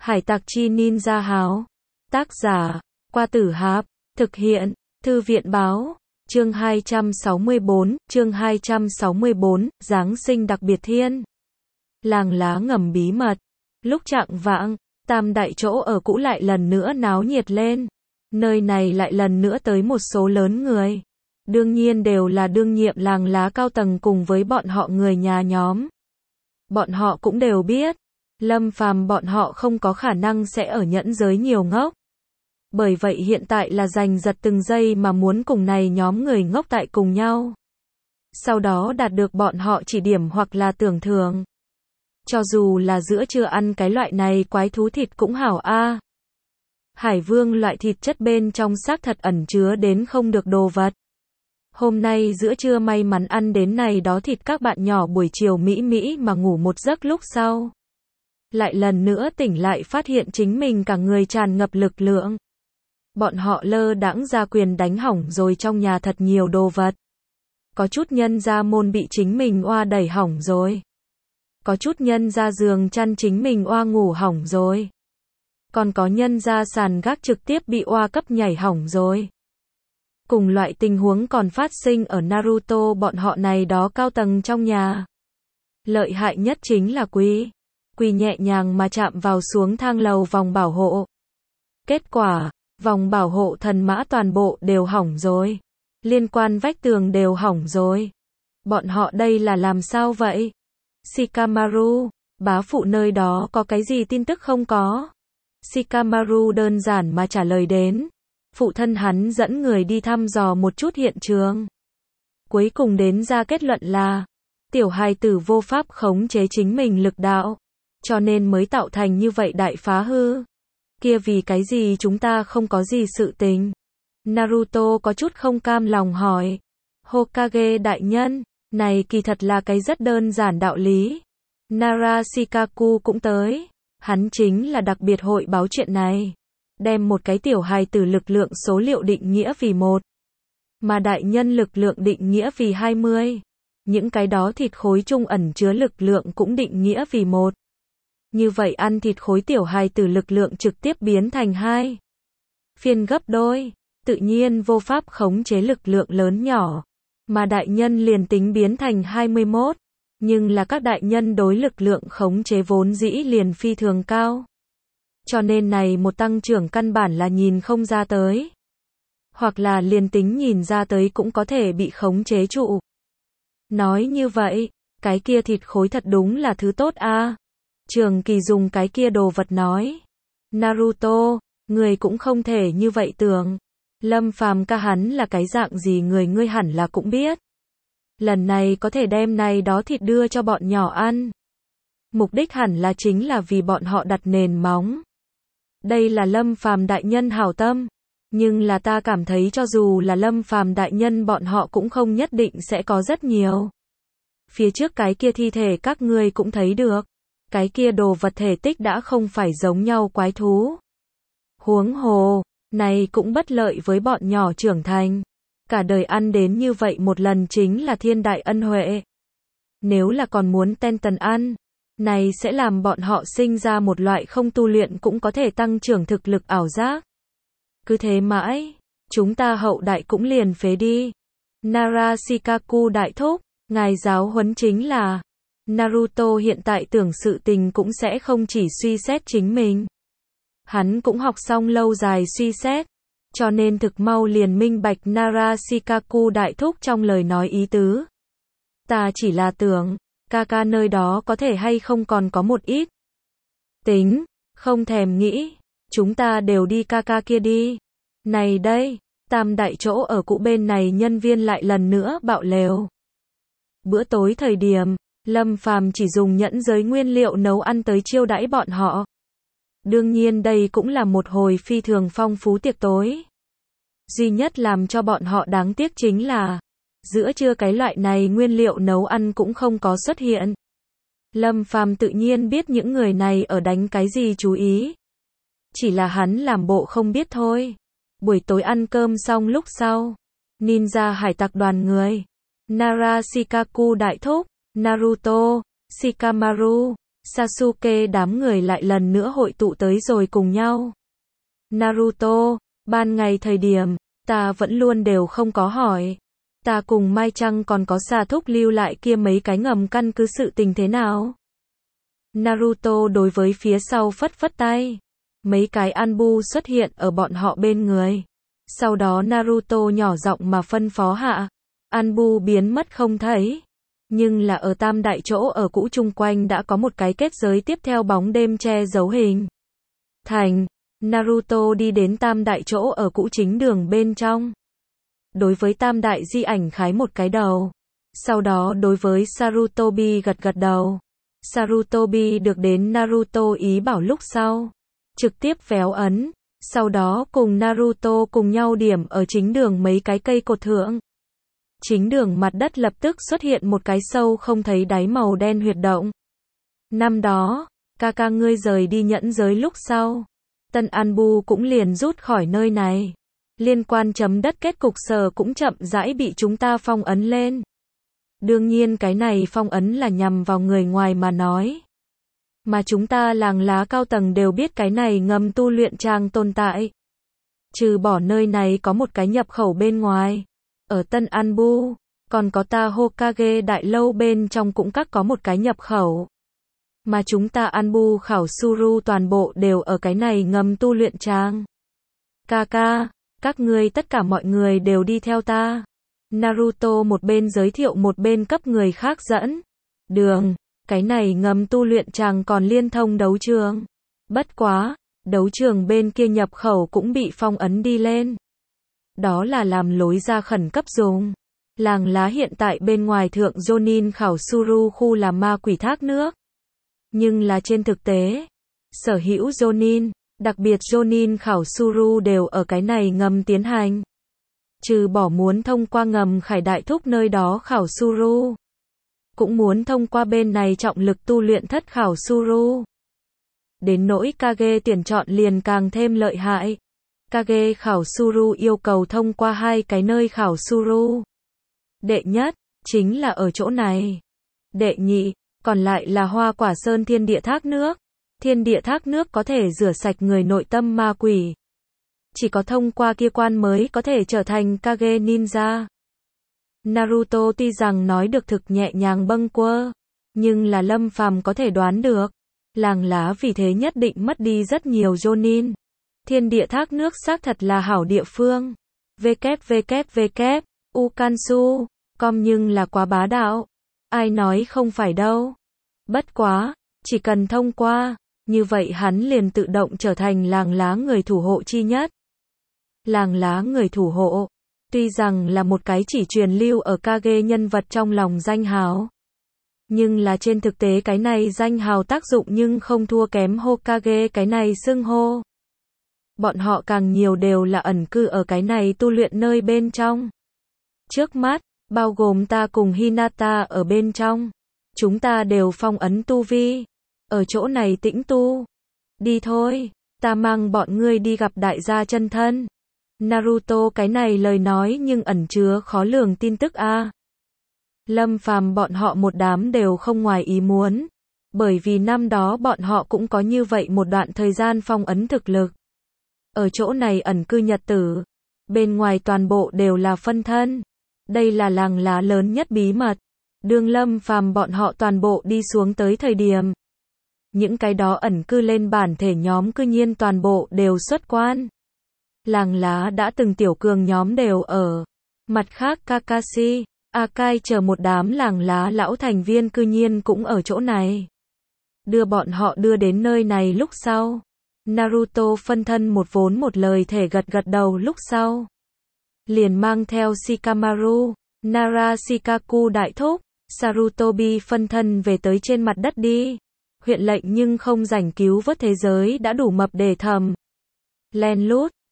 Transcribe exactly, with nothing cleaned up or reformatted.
Hải tặc chi ninja háo. Tác giả, Qua Tử Hạp. Thực hiện, Thư viện báo. Chương hai trăm sáu mươi bốn, chương hai trăm sáu mươi bốn, Giáng sinh đặc biệt thiên. Làng lá ngầm bí mật. Lúc chạng vạng, tam đại chỗ ở cũ lại lần nữa náo nhiệt lên. Nơi này lại lần nữa tới một số lớn người. Đương nhiên đều là đương nhiệm làng lá cao tầng cùng với bọn họ người nhà nhóm. Bọn họ cũng đều biết, Lâm Phàm bọn họ không có khả năng sẽ ở nhẫn giới nhiều ngốc. Bởi vậy hiện tại là giành giật từng giây mà muốn cùng này nhóm người ngốc tại cùng nhau. Sau đó đạt được bọn họ chỉ điểm hoặc là tưởng thưởng. Cho dù là giữa trưa ăn cái loại này quái thú thịt cũng hảo a. Hải vương loại thịt chất bên trong xác thật ẩn chứa đến không được đồ vật. Hôm nay giữa trưa may mắn ăn đến này đó thịt các bạn nhỏ buổi chiều mỹ mỹ mà ngủ một giấc lúc sau. Lại lần nữa tỉnh lại phát hiện chính mình cả người tràn ngập lực lượng. Bọn họ lơ đãng ra quyền đánh hỏng rồi trong nhà thật nhiều đồ vật. Có chút nhân ra môn bị chính mình oa đẩy hỏng rồi. Có chút nhân ra giường chăn chính mình oa ngủ hỏng rồi. Còn có nhân ra sàn gác trực tiếp bị oa cấp nhảy hỏng rồi. Cùng loại tình huống còn phát sinh ở Naruto bọn họ này đó cao tầng trong nhà. Lợi hại nhất chính là Quý. Quý nhẹ nhàng mà chạm vào xuống thang lầu vòng bảo hộ. Kết quả, vòng bảo hộ thần mã toàn bộ đều hỏng rồi. Liên quan vách tường đều hỏng rồi. Bọn họ đây là làm sao vậy? Shikamaru, bá phụ nơi đó có cái gì tin tức không có? Shikamaru đơn giản mà trả lời đến. Phụ thân hắn dẫn người đi thăm dò một chút hiện trường. Cuối cùng đến ra kết luận là, tiểu hài tử vô pháp khống chế chính mình lực đạo. Cho nên mới tạo thành như vậy đại phá hư. Kia vì cái gì chúng ta không có gì sự tình? Naruto có chút không cam lòng hỏi. Hokage đại nhân, này kỳ thật là cái rất đơn giản đạo lý. Nara Shikaku cũng tới. Hắn chính là đặc biệt hội báo chuyện này. Đem một cái tiểu hài tử lực lượng số liệu định nghĩa vì một. Mà đại nhân lực lượng định nghĩa vì hai mươi. Những cái đó thịt khối chung ẩn chứa lực lượng cũng định nghĩa vì một. Như vậy ăn thịt khối tiểu hài tử lực lượng trực tiếp biến thành hai. Phiên gấp đôi. Tự nhiên vô pháp khống chế lực lượng lớn nhỏ. Mà đại nhân liền tính biến thành hai mươi mốt. Nhưng là các đại nhân đối lực lượng khống chế vốn dĩ liền phi thường cao. Cho nên này một tăng trưởng căn bản là nhìn không ra tới. Hoặc là liền tính nhìn ra tới cũng có thể bị khống chế trụ. Nói như vậy, cái kia thịt khối thật đúng là thứ tốt a. Trường Kỳ dùng cái kia đồ vật nói. Naruto, người cũng không thể như vậy tưởng. Lâm Phàm ca hắn là cái dạng gì người ngươi hẳn là cũng biết. Lần này có thể đem này đó thịt đưa cho bọn nhỏ ăn. Mục đích hẳn là chính là vì bọn họ đặt nền móng. Đây là Lâm Phàm đại nhân hảo tâm. Nhưng là ta cảm thấy cho dù là Lâm Phàm đại nhân bọn họ cũng không nhất định sẽ có rất nhiều. Phía trước cái kia thi thể các ngươi cũng thấy được. Cái kia đồ vật thể tích đã không phải giống nhau quái thú. Huống hồ, này cũng bất lợi với bọn nhỏ trưởng thành. Cả đời ăn đến như vậy một lần chính là thiên đại ân huệ. Nếu là còn muốn ten tần ăn, này sẽ làm bọn họ sinh ra một loại không tu luyện cũng có thể tăng trưởng thực lực ảo giác. Cứ thế mãi, chúng ta hậu đại cũng liền phế đi. Nara Shikaku đại thúc, ngài giáo huấn chính là, Naruto hiện tại tưởng sự tình cũng sẽ không chỉ suy xét chính mình. Hắn cũng học xong lâu dài suy xét, cho nên thực mau liền minh bạch Nara Shikaku đại thúc trong lời nói ý tứ. Ta chỉ là tưởng, ca ca nơi đó có thể hay không còn có một ít. Tính, không thèm nghĩ, chúng ta đều đi ca ca kia đi. Này đây, tam đại chỗ ở cũ bên này nhân viên lại lần nữa bạo lều. Bữa tối thời điểm, Lâm Phàm chỉ dùng nhẫn giới nguyên liệu nấu ăn tới chiêu đãi bọn họ. Đương nhiên đây cũng là một hồi phi thường phong phú tiệc tối. Duy nhất làm cho bọn họ đáng tiếc chính là, giữa trưa cái loại này nguyên liệu nấu ăn cũng không có xuất hiện. Lâm Phàm tự nhiên biết những người này ở đánh cái gì chú ý. Chỉ là hắn làm bộ không biết thôi. Buổi tối ăn cơm xong lúc sau, ninja hải tặc đoàn người, Nara Shikaku đại thúc, Naruto, Shikamaru, Sasuke đám người lại lần nữa hội tụ tới rồi cùng nhau. Naruto, ban ngày thời điểm, ta vẫn luôn đều không có hỏi. Ta cùng Mai Chăng còn có Sa Thúc lưu lại kia mấy cái ngầm căn cứ sự tình thế nào? Naruto đối với phía sau phất phất tay. Mấy cái Anbu xuất hiện ở bọn họ bên người. Sau đó Naruto nhỏ giọng mà phân phó hạ. Anbu biến mất không thấy. Nhưng là ở tam đại chỗ ở cũ chung quanh đã có một cái kết giới tiếp theo bóng đêm che giấu hình thành. Naruto đi đến tam đại chỗ ở cũ chính đường bên trong. Đối với tam đại di ảnh khái một cái đầu. Sau đó đối với Sarutobi gật gật đầu. Sarutobi được đến Naruto ý bảo lúc sau. Trực tiếp véo ấn. Sau đó cùng Naruto cùng nhau điểm ở chính đường mấy cái cây cột thượng. Chính đường mặt đất lập tức xuất hiện một cái sâu không thấy đáy màu đen huyệt động. Năm đó, ca ca ngươi rời đi nhẫn giới lúc sau. Tân Anbu cũng liền rút khỏi nơi này. Liên quan chấm đất kết cục sở cũng chậm rãi bị chúng ta phong ấn lên. Đương nhiên cái này phong ấn là nhằm vào người ngoài mà nói. Mà chúng ta làng lá cao tầng đều biết cái này ngầm tu luyện trang tồn tại. Trừ bỏ nơi này có một cái nhập khẩu bên ngoài. Ở Tân Anbu, còn có ta Hokage đại lâu bên trong cũng các có một cái nhập khẩu. Mà chúng ta Anbu khảo Suru toàn bộ đều ở cái này ngầm tu luyện trang. Kaka, các ngươi tất cả mọi người đều đi theo ta. Naruto một bên giới thiệu một bên cấp người khác dẫn đường. Cái này ngầm tu luyện trang còn liên thông đấu trường. Bất quá, đấu trường bên kia nhập khẩu cũng bị phong ấn đi lên. Đó là làm lối ra khẩn cấp dùng. Làng lá hiện tại bên ngoài thượng Jonin khảo Suru khu là ma quỷ thác nước. Nhưng là trên thực tế, sở hữu Jonin, đặc biệt Jonin khảo Suru đều ở cái này ngầm tiến hành. Trừ bỏ muốn thông qua ngầm Khải Đại Thúc nơi đó khảo Suru. Cũng muốn thông qua bên này trọng lực tu luyện thất khảo Suru. Đến nỗi Kage tuyển chọn liền càng thêm lợi hại. Kage khảo Suru yêu cầu thông qua hai cái nơi khảo Suru. Đệ nhất, chính là ở chỗ này. Đệ nhị, còn lại là Hoa Quả Sơn Thiên Địa Thác Nước. Thiên Địa Thác Nước có thể rửa sạch người nội tâm ma quỷ. Chỉ có thông qua kia quan mới có thể trở thành Kage Ninja. Naruto tuy rằng nói được thực nhẹ nhàng bâng quơ, nhưng là Lâm Phàm có thể đoán được. Làng lá vì thế nhất định mất đi rất nhiều Jonin. Thiên Địa Thác Nước xác thật là hảo địa phương. www, ukansu, com nhưng là quá bá đạo. Ai nói không phải đâu. Bất quá, chỉ cần thông qua, như vậy hắn liền tự động trở thành làng lá người thủ hộ chi nhất. Làng lá người thủ hộ, tuy rằng là một cái chỉ truyền lưu ở Kage nhân vật trong lòng danh hào. Nhưng là trên thực tế cái này danh hào tác dụng nhưng không thua kém Hokage cái này xưng hô. Bọn họ càng nhiều đều là ẩn cư ở cái này tu luyện nơi bên trong. Trước mắt, bao gồm ta cùng Hinata ở bên trong. Chúng ta đều phong ấn tu vi. Ở chỗ này tĩnh tu. Đi thôi, ta mang bọn ngươi đi gặp đại gia chân thân. Naruto cái này lời nói nhưng ẩn chứa khó lường tin tức a. Lâm Phàm bọn họ một đám đều không ngoài ý muốn. Bởi vì năm đó bọn họ cũng có như vậy một đoạn thời gian phong ấn thực lực. Ở chỗ này ẩn cư nhật tử. Bên ngoài toàn bộ đều là phân thân. Đây là làng lá lớn nhất bí mật. Đường Lâm Phàm bọn họ toàn bộ đi xuống tới thời điểm. Những cái đó ẩn cư lên bản thể nhóm cư nhiên toàn bộ đều xuất quan. Làng lá đã từng tiểu cường nhóm đều ở. Mặt khác Kakashi, Akai chờ một đám làng lá lão thành viên cư nhiên cũng ở chỗ này. Đưa bọn họ đưa đến nơi này lúc sau. Naruto phân thân một vốn một lời thể gật gật đầu lúc sau. Liền mang theo Shikamaru, Nara Shikaku đại thúc, Sarutobi phân thân về tới trên mặt đất đi. Huyện lệnh nhưng không rảnh cứu vớt thế giới đã đủ mập để thầm. Len lút,